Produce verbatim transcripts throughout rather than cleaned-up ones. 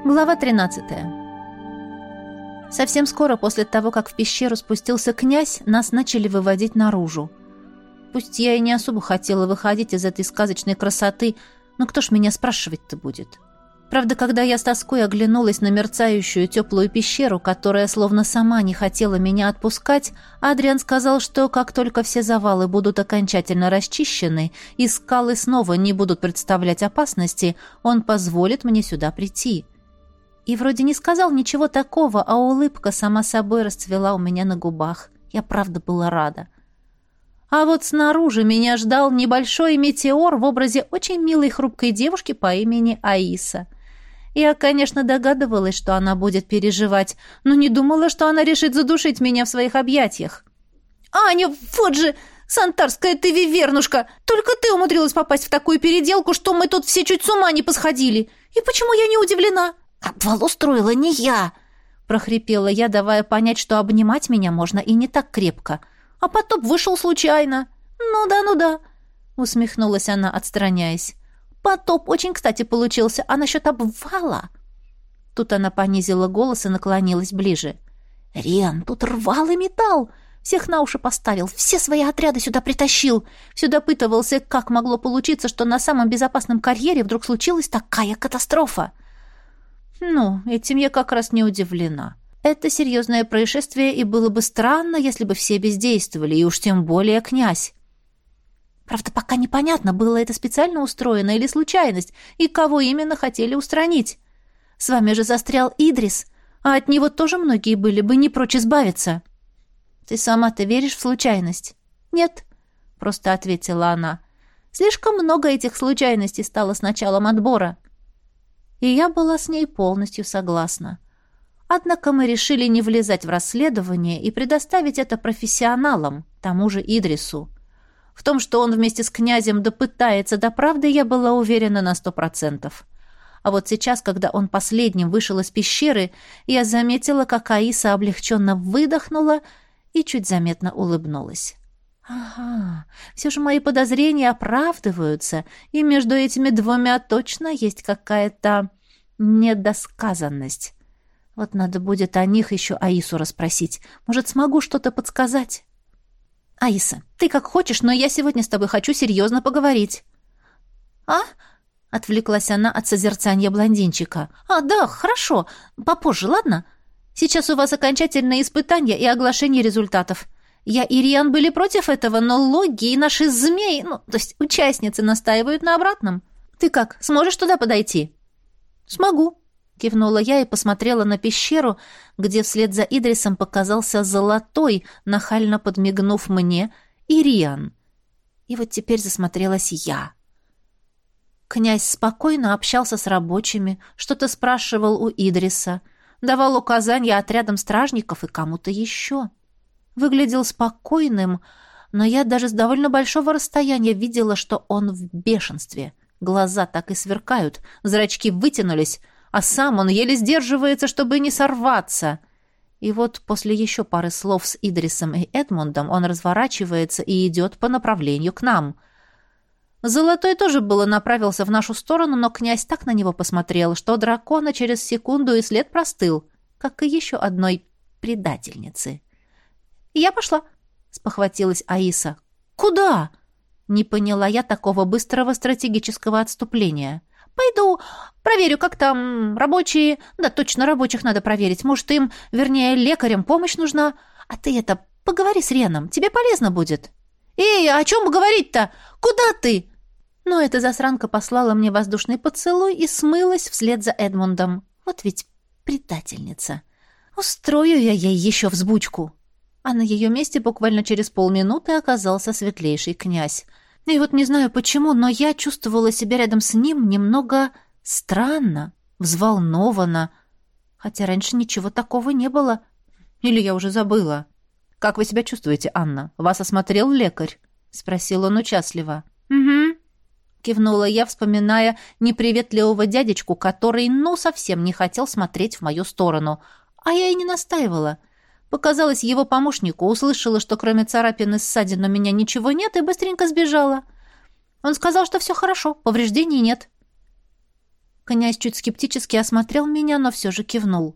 Глава тринадцатая. Совсем скоро после того, как в пещеру спустился князь, нас начали выводить наружу. Пусть я и не особо хотела выходить из этой сказочной красоты, но кто ж меня спрашивать-то будет? Правда, когда я с тоской оглянулась на мерцающую теплую пещеру, которая словно сама не хотела меня отпускать, Адриан сказал, что как только все завалы будут окончательно расчищены и скалы снова не будут представлять опасности, он позволит мне сюда прийти. И вроде не сказал ничего такого, а улыбка сама собой расцвела у меня на губах. Я правда была рада. А вот снаружи меня ждал небольшой метеор в образе очень милой хрупкой девушки по имени Аиса. Я, конечно, догадывалась, что она будет переживать, но не думала, что она решит задушить меня в своих объятиях. «Аня, вот же, сантарская ты вивернушка! Только ты умудрилась попасть в такую переделку, что мы тут все чуть с ума не посходили! И почему я не удивлена?» «Обвал устроила не я!» — прохрипела я, давая понять, что обнимать меня можно и не так крепко. «А потоп вышел случайно!» «Ну да, ну да!» — усмехнулась она, отстраняясь. «Потоп очень кстати получился, а насчет обвала...» Тут она понизила голос и наклонилась ближе. «Риан, тут рвал и металл! Всех на уши поставил, все свои отряды сюда притащил. Все допытывался, как могло получиться, что на самом безопасном карьере вдруг случилась такая катастрофа. Ну, этим я как раз не удивлена. Это серьезное происшествие, и было бы странно, если бы все бездействовали, и уж тем более князь. Правда, пока непонятно, было это специально устроено или случайность, и кого именно хотели устранить. С вами же застрял Идрис, а от него тоже многие были бы не прочь избавиться. Ты сама-то веришь в случайность? Нет, просто ответила она. Слишком много этих случайностей стало с началом отбора. И я была с ней полностью согласна. Однако мы решили не влезать в расследование и предоставить это профессионалам, тому же Идрису. В том, что он вместе с князем допытается до правды, я была уверена на сто процентов. А вот сейчас, когда он последним вышел из пещеры, я заметила, как Аиса облегченно выдохнула и чуть заметно улыбнулась. Ага, все же мои подозрения оправдываются, и между этими двумя точно есть какая-то недосказанность. Вот надо будет о них еще Аису расспросить. Может, смогу что-то подсказать? Аиса, ты как хочешь, но я сегодня с тобой хочу серьезно поговорить. А? Отвлеклась она от созерцания блондинчика. А, да, хорошо. Попозже, ладно? Сейчас у вас окончательное испытание и оглашение результатов. Я и Риан были против этого, но логи и наши змеи, ну, то есть участницы, настаивают на обратном. Ты как, сможешь туда подойти? Смогу, кивнула я и посмотрела на пещеру, где вслед за Идрисом показался золотой, нахально подмигнув мне, и Риан. И вот теперь засмотрелась я. Князь спокойно общался с рабочими, что-то спрашивал у Идриса, давал указания отрядам стражников и кому-то еще. Выглядел спокойным, но я даже с довольно большого расстояния видела, что он в бешенстве. Глаза так и сверкают, зрачки вытянулись, а сам он еле сдерживается, чтобы не сорваться. И вот после еще пары слов с Идрисом и Эдмундом он разворачивается и идет по направлению к нам. Золотой тоже было направился в нашу сторону, но князь так на него посмотрел, что дракона через секунду и след простыл, как и еще одной предательницы. «Я пошла», — спохватилась Аиса. «Куда?» — не поняла я такого быстрого стратегического отступления. «Пойду, проверю, как там рабочие. Да, точно, рабочих надо проверить. Может, им, вернее, лекарям помощь нужна. А ты это, поговори с Реном, тебе полезно будет». «Эй, о чем говорить-то? Куда ты?» Но эта засранка послала мне воздушный поцелуй и смылась вслед за Эдмундом. Вот ведь предательница. Устрою я ей еще взбучку. А на ее месте буквально через полминуты оказался светлейший князь. И вот не знаю почему, но я чувствовала себя рядом с ним немного странно, взволнованно. Хотя раньше ничего такого не было. Или я уже забыла. «Как вы себя чувствуете, Анна? Вас осмотрел лекарь?» — спросил он участливо. «Угу», — кивнула я, вспоминая неприветливого дядечку, который, ну, совсем не хотел смотреть в мою сторону. А я и не настаивала. Показалось его помощнику, услышала, что кроме царапин и ссадин у меня ничего нет, и быстренько сбежала. Он сказал, что все хорошо, повреждений нет. Князь чуть скептически осмотрел меня, но все же кивнул.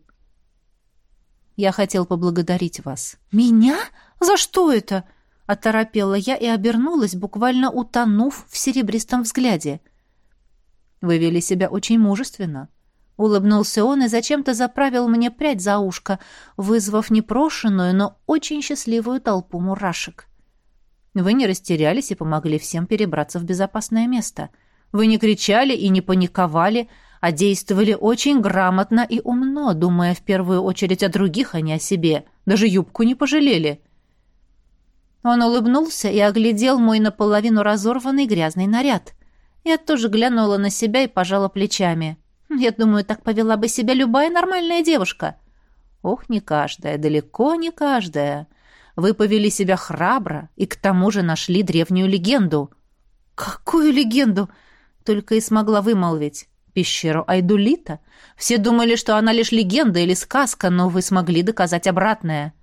«Я хотел поблагодарить вас». «Меня? За что это?» — оторопела я и обернулась, буквально утонув в серебристом взгляде. «Вы вели себя очень мужественно». Улыбнулся он и зачем-то заправил мне прядь за ушко, вызвав непрошенную, но очень счастливую толпу мурашек. Вы не растерялись и помогли всем перебраться в безопасное место. Вы не кричали и не паниковали, а действовали очень грамотно и умно, думая в первую очередь о других, а не о себе. Даже юбку не пожалели. Он улыбнулся и оглядел мой наполовину разорванный грязный наряд. Я тоже глянула на себя и пожала плечами. Я думаю, так повела бы себя любая нормальная девушка. Ох, не каждая, далеко не каждая. Вы повели себя храбро и к тому же нашли древнюю легенду. Какую легенду? Только и смогла вымолвить. Пещеру Айдулита. Все думали, что она лишь легенда или сказка, но вы смогли доказать обратное.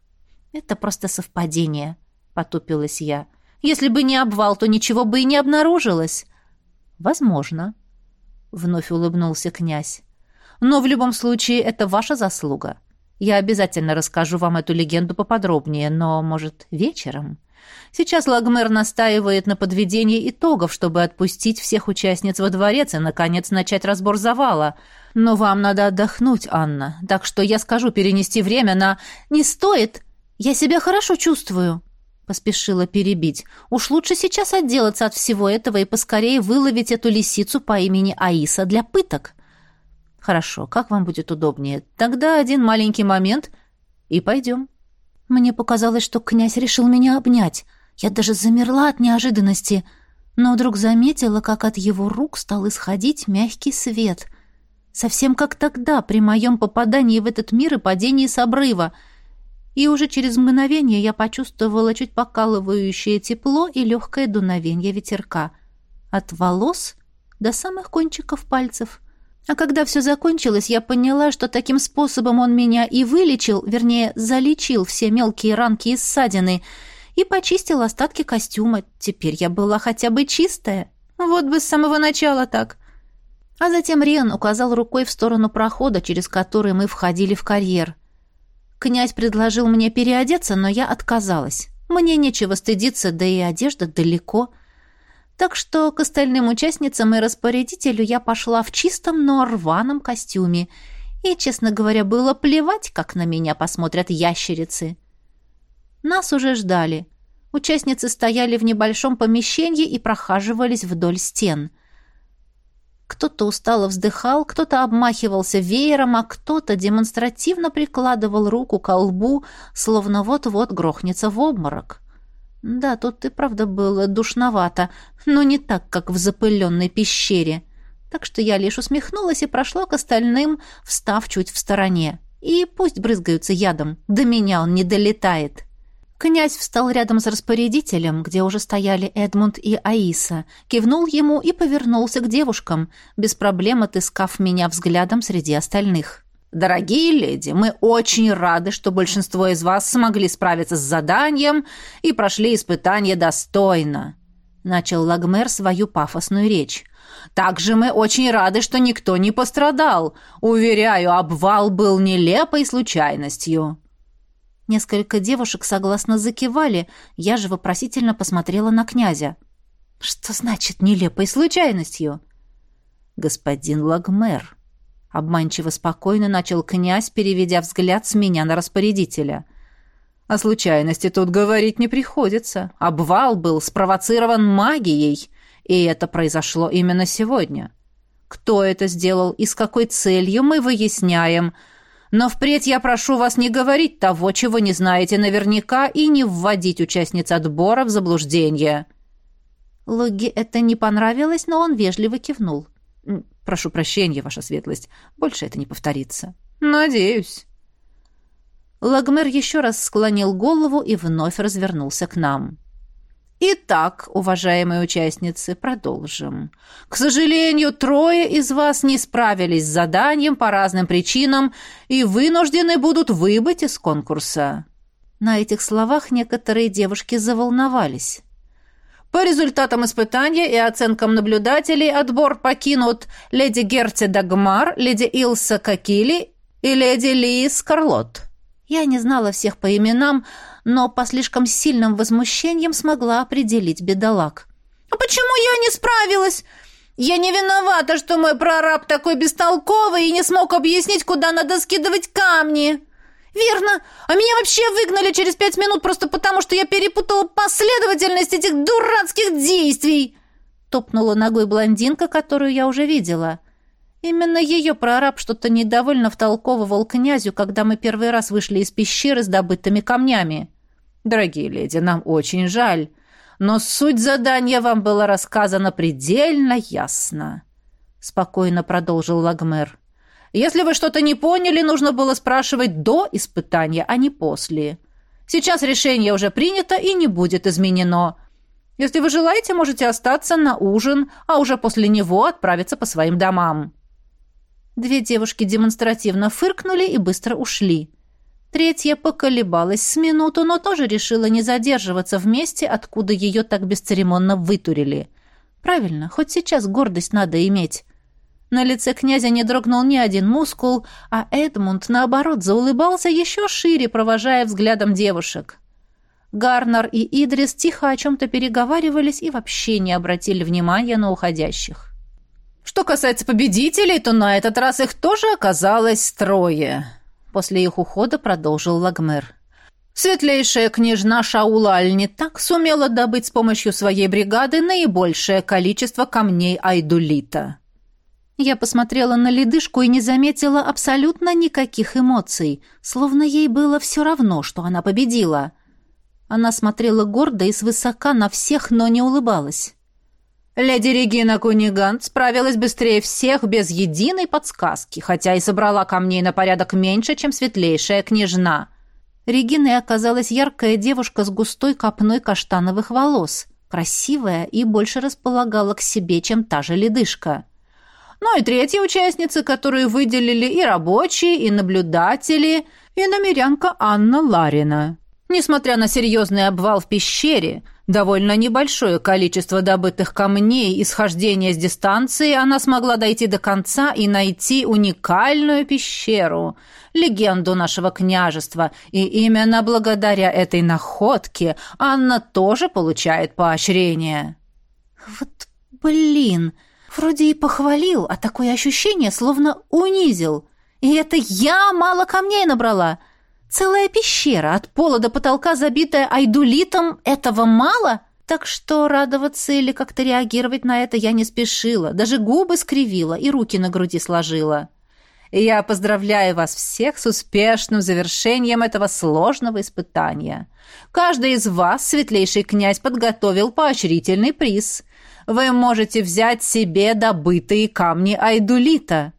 Это просто совпадение, потупилась я. Если бы не обвал, то ничего бы и не обнаружилось. Возможно. Вновь улыбнулся князь. Но в любом случае это ваша заслуга. Я обязательно расскажу вам эту легенду поподробнее, но, может, вечером? Сейчас Лагмер настаивает на подведении итогов, чтобы отпустить всех участниц во дворец и, наконец, начать разбор завала. Но вам надо отдохнуть, Анна, так что я скажу перенести время на... «Не стоит! Я себя хорошо чувствую!» Поспешила перебить. «Уж лучше сейчас отделаться от всего этого и поскорее выловить эту лисицу по имени Аиса для пыток». «Хорошо, как вам будет удобнее? Тогда один маленький момент, и пойдем». Мне показалось, что князь решил меня обнять. Я даже замерла от неожиданности, но вдруг заметила, как от его рук стал исходить мягкий свет. Совсем как тогда, при моем попадании в этот мир и падении с обрыва. И уже через мгновение я почувствовала чуть покалывающее тепло и легкое дуновение ветерка. От волос до самых кончиков пальцев. А когда все закончилось, я поняла, что таким способом он меня и вылечил, вернее, залечил все мелкие ранки и ссадины, и почистил остатки костюма. Теперь я была хотя бы чистая. Вот бы с самого начала так. А затем Риан указал рукой в сторону прохода, через который мы входили в карьер. Князь предложил мне переодеться, но я отказалась. Мне нечего стыдиться, да и одежда далеко. Так что к остальным участницам и распорядителю я пошла в чистом, но рваном костюме. И, честно говоря, было плевать, как на меня посмотрят ящерицы. Нас уже ждали. Участницы стояли в небольшом помещении и прохаживались вдоль стен. Кто-то устало вздыхал, кто-то обмахивался веером, а кто-то демонстративно прикладывал руку ко лбу, словно вот-вот грохнется в обморок. Да, тут и правда было душновато, но не так, как в запыленной пещере. Так что я лишь усмехнулась и прошла к остальным, встав чуть в стороне. И пусть брызгаются ядом, до меня он не долетает. Князь встал рядом с распорядителем, где уже стояли Эдмунд и Аиса, кивнул ему и повернулся к девушкам, без проблем отыскав меня взглядом среди остальных. «Дорогие леди, мы очень рады, что большинство из вас смогли справиться с заданием и прошли испытание достойно», — начал Лагмер свою пафосную речь. «Также мы очень рады, что никто не пострадал. Уверяю, обвал был нелепой случайностью». Несколько девушек согласно закивали, я же вопросительно посмотрела на князя. «Что значит нелепой случайностью?» «Господин Лагмер», — обманчиво спокойно начал князь, переведя взгляд с меня на распорядителя. «О случайности тут говорить не приходится. Обвал был спровоцирован магией, и это произошло именно сегодня. Кто это сделал и с какой целью, мы выясняем. Но впредь я прошу вас не говорить того, чего не знаете наверняка, и не вводить участниц отбора в заблуждение». Логи это не понравилось, но он вежливо кивнул. «Прошу прощения, ваша светлость, больше это не повторится». «Надеюсь». Лагмер еще раз склонил голову и вновь развернулся к нам. «Итак, уважаемые участницы, продолжим. К сожалению, трое из вас не справились с заданием по разным причинам и вынуждены будут выбыть из конкурса». На этих словах некоторые девушки заволновались. По результатам испытания и оценкам наблюдателей отбор покинут леди Герти Дагмар, леди Илса Кокили и леди Ли Скарлотт. Я не знала всех по именам, но по слишком сильным возмущениям смогла определить бедолаг. «А почему я не справилась? Я не виновата, что мой прораб такой бестолковый и не смог объяснить, куда надо скидывать камни». «Верно. А меня вообще выгнали через пять минут просто потому, что я перепутала последовательность этих дурацких действий!» Топнула ногой блондинка, которую я уже видела. Именно ее прораб что-то недовольно втолковывал князю, когда мы первый раз вышли из пещеры с добытыми камнями. «Дорогие леди, нам очень жаль, но суть задания вам была рассказана предельно ясно», — спокойно продолжил Лагмер. «Если вы что-то не поняли, нужно было спрашивать до испытания, а не после. Сейчас решение уже принято и не будет изменено. Если вы желаете, можете остаться на ужин, а уже после него отправиться по своим домам». Две девушки демонстративно фыркнули и быстро ушли. Третья поколебалась с минуту, но тоже решила не задерживаться в месте, откуда ее так бесцеремонно вытурили. Правильно, хоть сейчас гордость надо иметь. На лице князя не дрогнул ни один мускул, а Эдмунд, наоборот, заулыбался еще шире, провожая взглядом девушек. Гарнер и Идрис тихо о чем-то переговаривались и вообще не обратили внимания на уходящих. «Что касается победителей, то на этот раз их тоже оказалось трое», — после их ухода продолжил Лагмер. «Светлейшая княжна Шаула Аль-Нитак сумела добыть с помощью своей бригады наибольшее количество камней айдулита». Я посмотрела на ледышку и не заметила абсолютно никаких эмоций, словно ей было все равно, что она победила. Она смотрела гордо и свысока на всех, но не улыбалась. «Леди Регина Кунигант справилась быстрее всех без единой подсказки, хотя и собрала камней на порядок меньше, чем светлейшая княжна». Региной оказалась яркая девушка с густой копной каштановых волос, красивая и больше располагала к себе, чем та же ледышка. Ну и третья участница, которую выделили и рабочие, и наблюдатели, и намерянка Анна Ларина. Несмотря на серьезный обвал в пещере, довольно небольшое количество добытых камней и схождение с дистанции, она смогла дойти до конца и найти уникальную пещеру, легенду нашего княжества, и именно благодаря этой находке Анна тоже получает поощрение. «Вот блин!» Вроде и похвалил, а такое ощущение, словно унизил. И это я мало камней набрала. Целая пещера, от пола до потолка, забитая айдулитом, этого мало? Так что радоваться или как-то реагировать на это я не спешила. Даже губы скривила и руки на груди сложила. Я поздравляю вас всех с успешным завершением этого сложного испытания. Каждый из вас, светлейший князь, подготовил поощрительный приз. Вы можете взять себе добытые камни айдулита».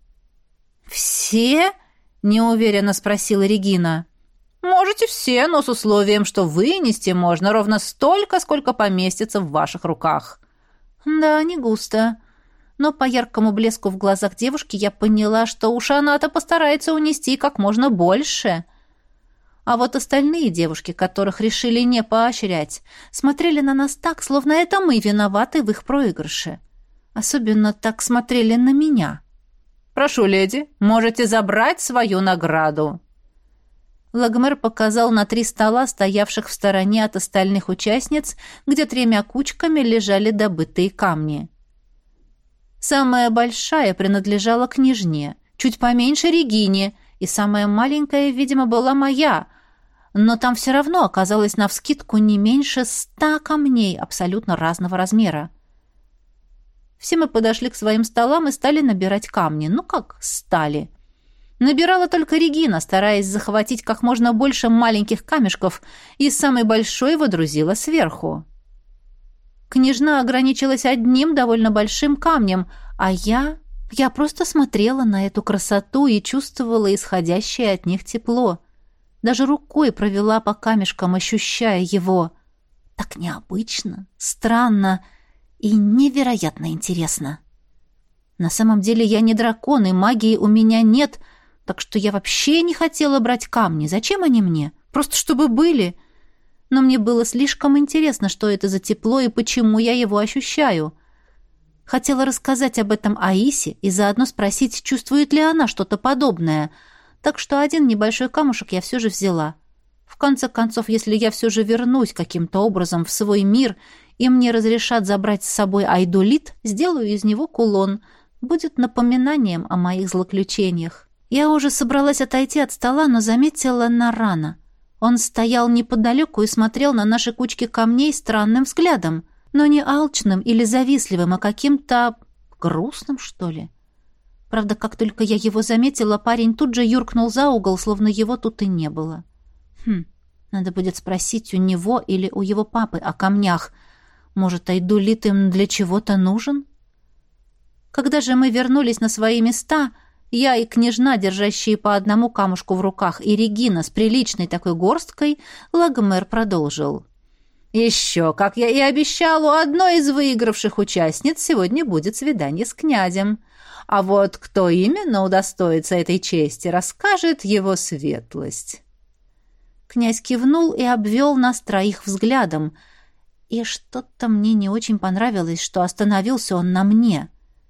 «Все?» — неуверенно спросила Регина. «Можете все, но с условием, что вынести можно ровно столько, сколько поместится в ваших руках». «Да, не густо». Но по яркому блеску в глазах девушки я поняла, что уж она-то постарается унести как можно больше. А вот остальные девушки, которых решили не поощрять, смотрели на нас так, словно это мы виноваты в их проигрыше. Особенно так смотрели на меня. «Прошу, леди, можете забрать свою награду». Лагмер показал на три стола, стоявших в стороне от остальных участниц, где тремя кучками лежали добытые камни. Самая большая принадлежала княжне, чуть поменьше Регине, и самая маленькая, видимо, была моя, но там все равно оказалось навскидку не меньше ста камней абсолютно разного размера. Все мы подошли к своим столам и стали набирать камни. Ну как стали? Набирала только Регина, стараясь захватить как можно больше маленьких камешков, и самый большой водрузила сверху. Княжна ограничилась одним довольно большим камнем, а я... Я просто смотрела на эту красоту и чувствовала исходящее от них тепло. Даже рукой провела по камешкам, ощущая его. Так необычно, странно и невероятно интересно. На самом деле я не дракон, и магии у меня нет, так что я вообще не хотела брать камни. Зачем они мне? Просто чтобы были. но мне было слишком интересно, что это за тепло и почему я его ощущаю. Хотела рассказать об этом Аисе и заодно спросить, чувствует ли она что-то подобное, так что один небольшой камушек я все же взяла. В конце концов, если я все же вернусь каким-то образом в свой мир и мне разрешат забрать с собой айдолит, сделаю из него кулон. Будет напоминанием о моих злоключениях. Я уже собралась отойти от стола, но заметила Нарана. Он стоял неподалеку и смотрел на наши кучки камней странным взглядом, но не алчным или завистливым, а каким-то грустным, что ли. Правда, как только я его заметила, парень тут же юркнул за угол, словно его тут и не было. Хм, надо будет спросить у него или у его папы о камнях. Может, айдолит им для чего-то нужен? Когда же мы вернулись на свои места, я и княжна, держащие по одному камушку в руках, и Регина с приличной такой горсткой, Лагомер продолжил. «Еще, как я и обещал, у одной из выигравших участниц сегодня будет свидание с князем. А вот кто именно удостоится этой чести, расскажет его светлость». Князь кивнул и обвел нас троих взглядом. И что-то мне не очень понравилось, что остановился он на мне.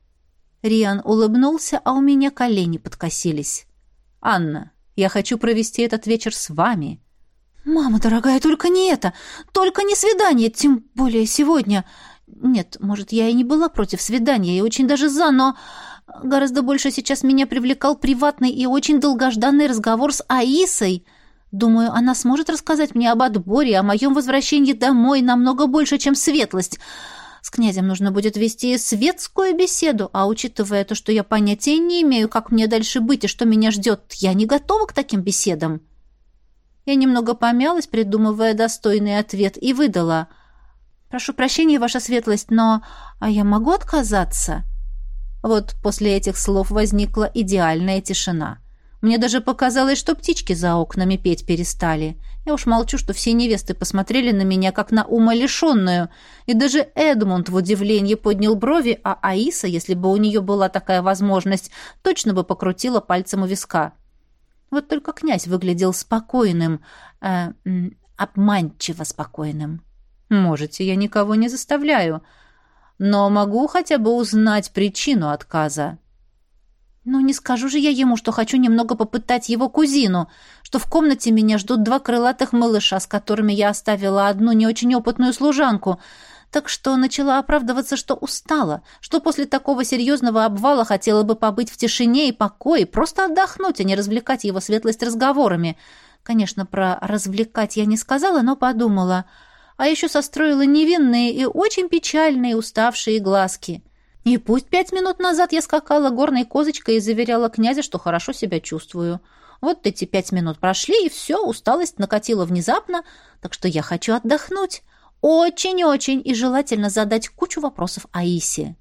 Риан улыбнулся, а у меня колени подкосились. «Анна, я хочу провести этот вечер с вами». «Мама дорогая, только не это! Только не свидание, тем более сегодня. Нет, может, я и не была против свидания, и очень даже за, но гораздо больше сейчас меня привлекал приватный и очень долгожданный разговор с Аисой. Думаю, она сможет рассказать мне об отборе, о моем возвращении домой намного больше, чем светлость. С князем нужно будет вести светскую беседу, а учитывая то, что я понятия не имею, как мне дальше быть и что меня ждет, я не готова к таким беседам». Я немного помялась, придумывая достойный ответ, и выдала: «Прошу прощения, ваша светлость, но... А я могу отказаться?» Вот после этих слов возникла идеальная тишина. Мне даже показалось, что птички за окнами петь перестали. Я уж молчу, что все невесты посмотрели на меня, как на умалишенную, и даже Эдмунд в удивлении поднял брови, а Аиса, если бы у нее была такая возможность, точно бы покрутила пальцем у виска. Вот только князь выглядел спокойным, э, обманчиво спокойным. «Можете, я никого не заставляю, но могу хотя бы узнать причину отказа». «Ну, не скажу же я ему, что хочу немного попытать его кузину, что в комнате меня ждут два крылатых малыша, с которыми я оставила одну не очень опытную служанку, так что начала оправдываться, что устала, что после такого серьезного обвала хотела бы побыть в тишине и покое, просто отдохнуть, а не развлекать его светлость разговорами. Конечно, про «развлекать» я не сказала, но подумала, а еще состроила невинные и очень печальные уставшие глазки». И пусть пять минут назад я скакала горной козочкой и заверяла князя, что хорошо себя чувствую. Вот эти пять минут прошли, и все, усталость накатила внезапно, так что я хочу отдохнуть. Очень-очень, и желательно задать кучу вопросов Аисе.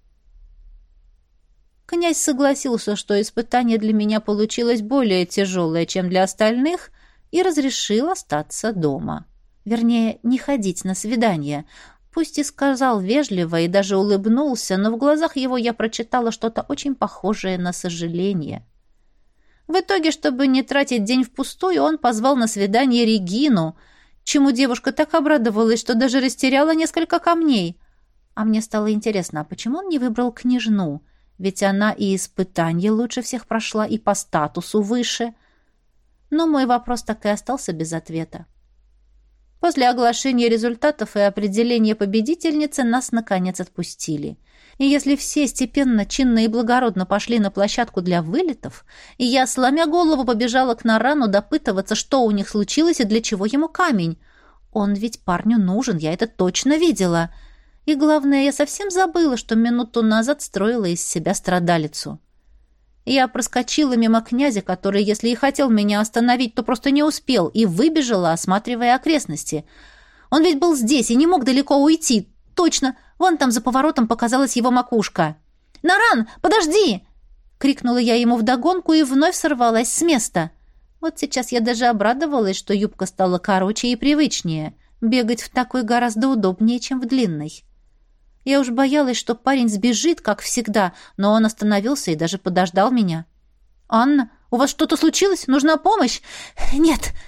Князь согласился, что испытание для меня получилось более тяжелое, чем для остальных, и разрешил остаться дома. Вернее, не ходить на свидание. Пусть и сказал вежливо, и даже улыбнулся, но в глазах его я прочитала что-то очень похожее на сожаление. В итоге, чтобы не тратить день впустую, он позвал на свидание Регину, чему девушка так обрадовалась, что даже растеряла несколько камней. А мне стало интересно, а почему он не выбрал княжну? Ведь она и испытание лучше всех прошла, и по статусу выше. Но мой вопрос так и остался без ответа. После оглашения результатов и определения победительницы нас, наконец, отпустили. И если все степенно, чинно и благородно пошли на площадку для вылетов, и я, сломя голову, побежала к Нарану допытываться, что у них случилось и для чего ему камень. Он ведь парню нужен, я это точно видела. И главное, я совсем забыла, что минуту назад строила из себя страдалицу. Я проскочила мимо князя, который, если и хотел меня остановить, то просто не успел, и выбежала, осматривая окрестности. Он ведь был здесь и не мог далеко уйти. Точно, вон там за поворотом показалась его макушка. «Наран, подожди!» — крикнула я ему вдогонку и вновь сорвалась с места. Вот сейчас я даже обрадовалась, что юбка стала короче и привычнее. Бегать в такой гораздо удобнее, чем в длинной. Я уж боялась, что парень сбежит, как всегда, но он остановился и даже подождал меня. «Анна, у вас что-то случилось? Нужна помощь?» «Нет», —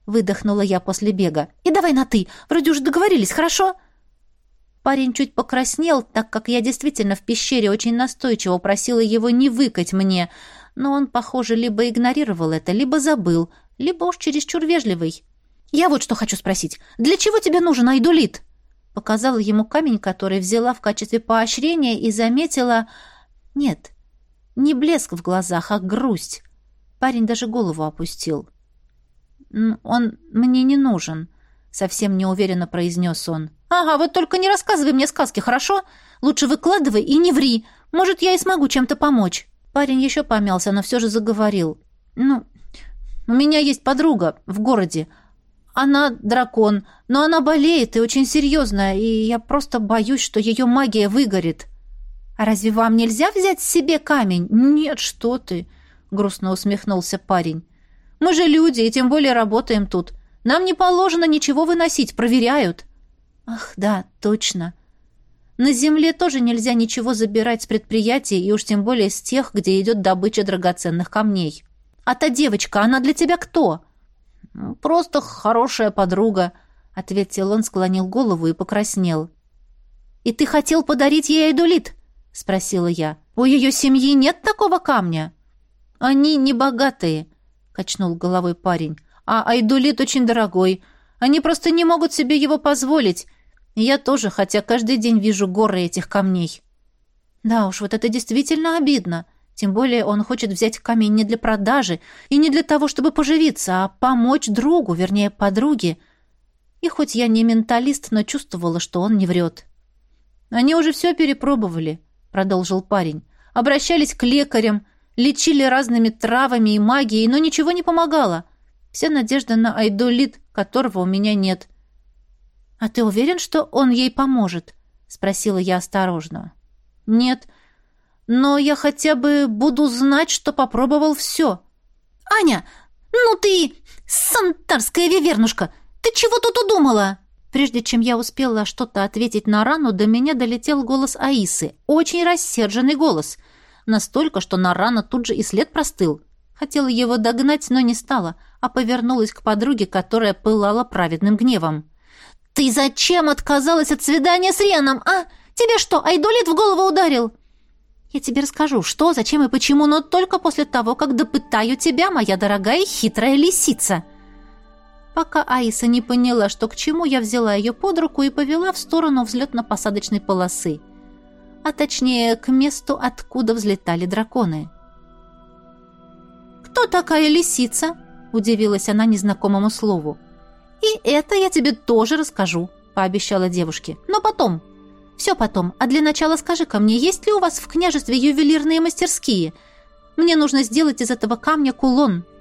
выдохнула я после бега. «И давай на «ты», вроде уже договорились, хорошо?» Парень чуть покраснел, так как я действительно в пещере очень настойчиво просила его не выкать мне, но он, похоже, либо игнорировал это, либо забыл, либо уж чересчур вежливый. «Я вот что хочу спросить. Для чего тебе нужен айдолит?» Показала ему камень, который взяла в качестве поощрения, и заметила... Нет, не блеск в глазах, а грусть. Парень даже голову опустил. «Он мне не нужен», — совсем неуверенно произнес он. «Ага, вот только не рассказывай мне сказки, хорошо? Лучше выкладывай и не ври. Может, я и смогу чем-то помочь». Парень еще помялся, но все же заговорил. «Ну, у меня есть подруга в городе. Она дракон, но она болеет и очень серьезная, и я просто боюсь, что ее магия выгорит». «А разве вам нельзя взять себе камень?» «Нет, что ты», — грустно усмехнулся парень. «Мы же люди, и тем более работаем тут. Нам не положено ничего выносить, проверяют». «Ах, да, точно. На земле тоже нельзя ничего забирать с предприятий, и уж тем более с тех, где идет добыча драгоценных камней. А та девочка, она для тебя кто?» «Просто хорошая подруга», — ответил он, склонил голову и покраснел. «И ты хотел подарить ей айдолит?» — спросила я. «У ее семьи нет такого камня?» «Они не богатые», — качнул головой парень. «А айдолит очень дорогой. Они просто не могут себе его позволить. И я тоже, хотя каждый день вижу горы этих камней». «Да уж, вот это действительно обидно. Тем более он хочет взять камень не для продажи и не для того, чтобы поживиться, а помочь другу, вернее, подруге. И хоть я не менталист, но чувствовала, что он не врет». «Они уже все перепробовали», — продолжил парень. «Обращались к лекарям, лечили разными травами и магией, но ничего не помогало. Вся надежда на айдолит, которого у меня нет». «А ты уверен, что он ей поможет?» — спросила я осторожно. «Нет, но я хотя бы буду знать, что попробовал все». «Аня, ну ты, сантарская вивернушка, ты чего тут удумала?» Прежде чем я успела что-то ответить на рану, до меня долетел голос Аисы. Очень рассерженный голос. Настолько, что на рану тут же и след простыл. Хотела его догнать, но не стала, а повернулась к подруге, которая пылала праведным гневом. «Ты зачем отказалась от свидания с Реном, а? Тебе что, айдолит в голову ударил?» «Я тебе расскажу, что, зачем и почему, но только после того, как допытаю тебя, моя дорогая хитрая лисица». Пока Аиса не поняла, что к чему, я взяла ее под руку и повела в сторону взлетно-посадочной полосы. А точнее, к месту, откуда взлетали драконы. «Кто такая лисица?» – удивилась она незнакомому слову. «И это я тебе тоже расскажу», – пообещала девушке. «Но потом. Все потом. А для начала скажи-ка мне, есть ли у вас в княжестве ювелирные мастерские? Мне нужно сделать из этого камня кулон».